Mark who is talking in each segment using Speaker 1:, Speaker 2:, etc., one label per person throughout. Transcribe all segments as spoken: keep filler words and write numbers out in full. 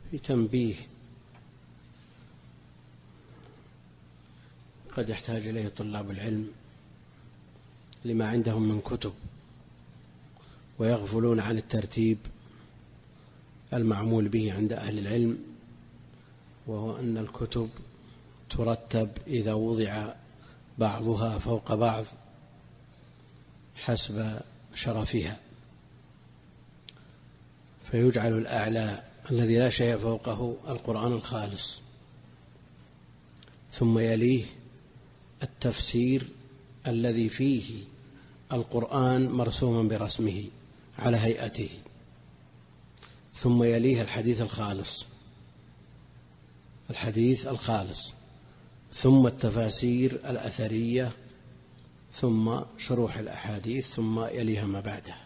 Speaker 1: في تنبيه قد يحتاج إليه طلاب العلم لما عندهم من كتب ويغفلون عن الترتيب المعمول به عند أهل العلم، وهو أن الكتب ترتب إذا وضع بعضها فوق بعض حسب شرفها، فيجعل الأعلى الذي لا شيء فوقه القرآن الخالص، ثم يليه التفسير الذي فيه القرآن مرسوما برسمه على هيئته، ثم يليه الحديث الخالص الحديث الخالص ثم التفاسير الأثرية، ثم شروح الأحاديث، ثم يليها ما بعدها.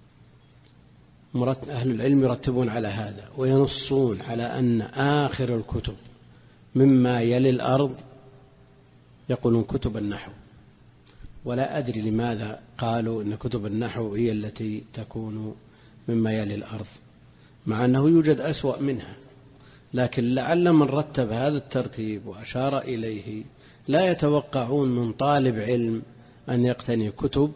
Speaker 1: أهل العلم يرتبون على هذا وينصون على أن آخر الكتب مما يلي الأرض يقولون كتب النحو، ولا أدري لماذا قالوا إن كتب النحو هي التي تكون مما يلي الأرض، مع أنه يوجد أسوأ منها، لكن لعل من رتب هذا الترتيب وأشار إليه لا يتوقعون من طالب علم أن يقتني كتب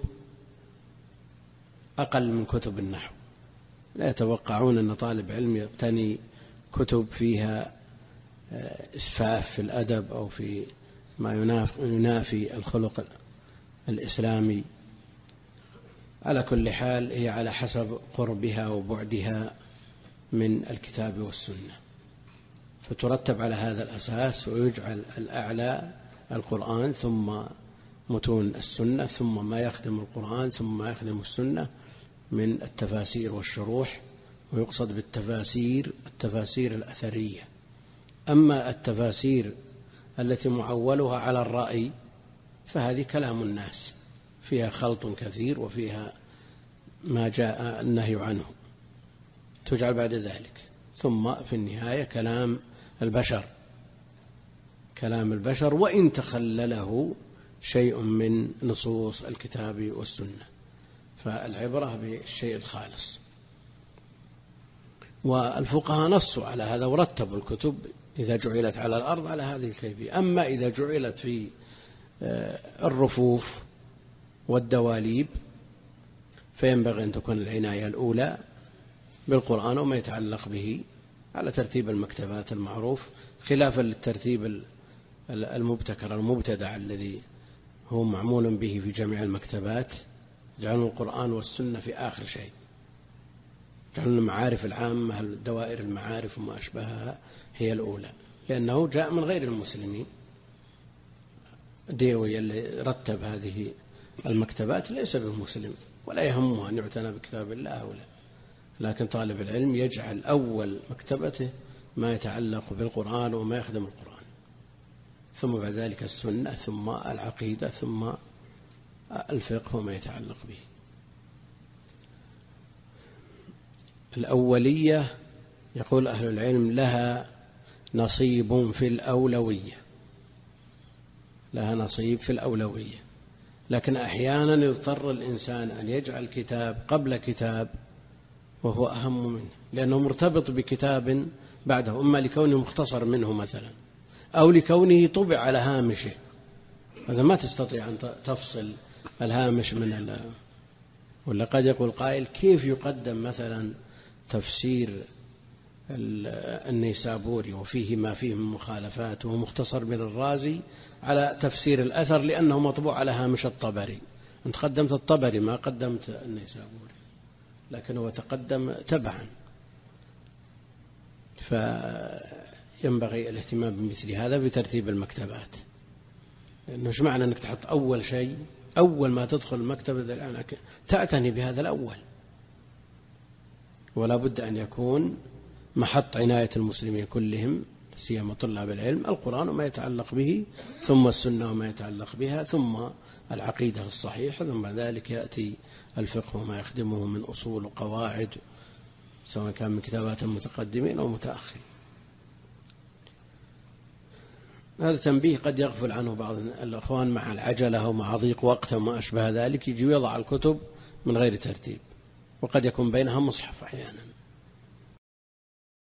Speaker 1: أقل من كتب النحو، لا يتوقعون أن طالب علم يقتني كتب فيها إسفاف في الأدب أو في ما ينافي الخلق الإسلامي. على كل حال هي على حسب قربها وبعدها من الكتاب والسنة، فترتب على هذا الأساس، ويجعل الأعلى القرآن ثم متون السنة ثم ما يخدم القرآن ثم ما يخدم السنة من التفاسير والشروح، ويقصد بالتفاسير التفاسير الأثرية. أما التفاسير التي معولها على الرأي فهذه كلام الناس، فيها خلط كثير وفيها ما جاء النهي عنه، تجعل بعد ذلك. ثم في النهاية كلام البشر كلام البشر وإن تخلله شيء من نصوص الكتاب والسنة، فالعبرة بالشيء الخالص. والفقهاء نصوا على هذا ورتبوا الكتب إذا جعلت على الأرض على هذه الكيفية. أما إذا جعلت في الرفوف والدواليب فينبغي أن تكون العناية الأولى بالقرآن وما يتعلق به على ترتيب المكتبات المعروف، خلافا للترتيب المبتكر المبتدع الذي هو معمول به في جميع المكتبات، يجعلون القرآن والسنة في آخر شيء، يجعلون المعارف العامة دوائر المعارف وما أشبهها هي الأولى، لأنه جاء من غير المسلمين. ديوي اللي رتب هذه المكتبات ليس بالمسلم ولا يهمه أن يعتنى بكتاب الله أو لا، لكن طالب العلم يجعل أول مكتبته ما يتعلق بالقرآن وما يخدم القرآن، ثم بعد ذلك السنة، ثم العقيدة، ثم الفقه وما يتعلق به. الأولية يقول أهل العلم لها نصيب في الأولوية لها نصيب في الأولوية لكن أحيانا يضطر الإنسان أن يجعل كتاب قبل كتاب وهو أهم منه، لأنه مرتبط بكتاب بعده، إما لكونه مختصر منه مثلا أو لكونه طبع على هامشه، هذا ما تستطيع أن تفصل الهامش من ال... ولا قد يقول قائل كيف يقدم مثلا تفسير النيسابوري وفيه ما فيه من مخالفات وهو مختصر من الرازي على تفسير الأثر لأنه مطبوع على هامش الطبري. أنت قدمت الطبري ما قدمت النيسابوري، لكن هو تقدم تبعا، فينبغي الاهتمام بمثل هذا بترتيب المكتبات. لأنه مش معنى أنك تحط أول شيء أول ما تدخل المكتبة تعتني بهذا الأول، ولا بد أن يكون محط عناية المسلمين كلهم سيما طلاب العلم القرآن وما يتعلق به، ثم السنة وما يتعلق بها، ثم العقيدة الصحيحة، ثم بعد ذلك يأتي الفقه وما يخدمه من أصول وقواعد سواء كان من كتابات متقدمين أو متأخرين. هذا تنبيه قد يغفل عنه بعض الأخوان مع العجلة ومع ضيق وقت وما أشبه ذلك، يجي يضع الكتب من غير ترتيب، وقد يكون بينها مصحف أحيانا.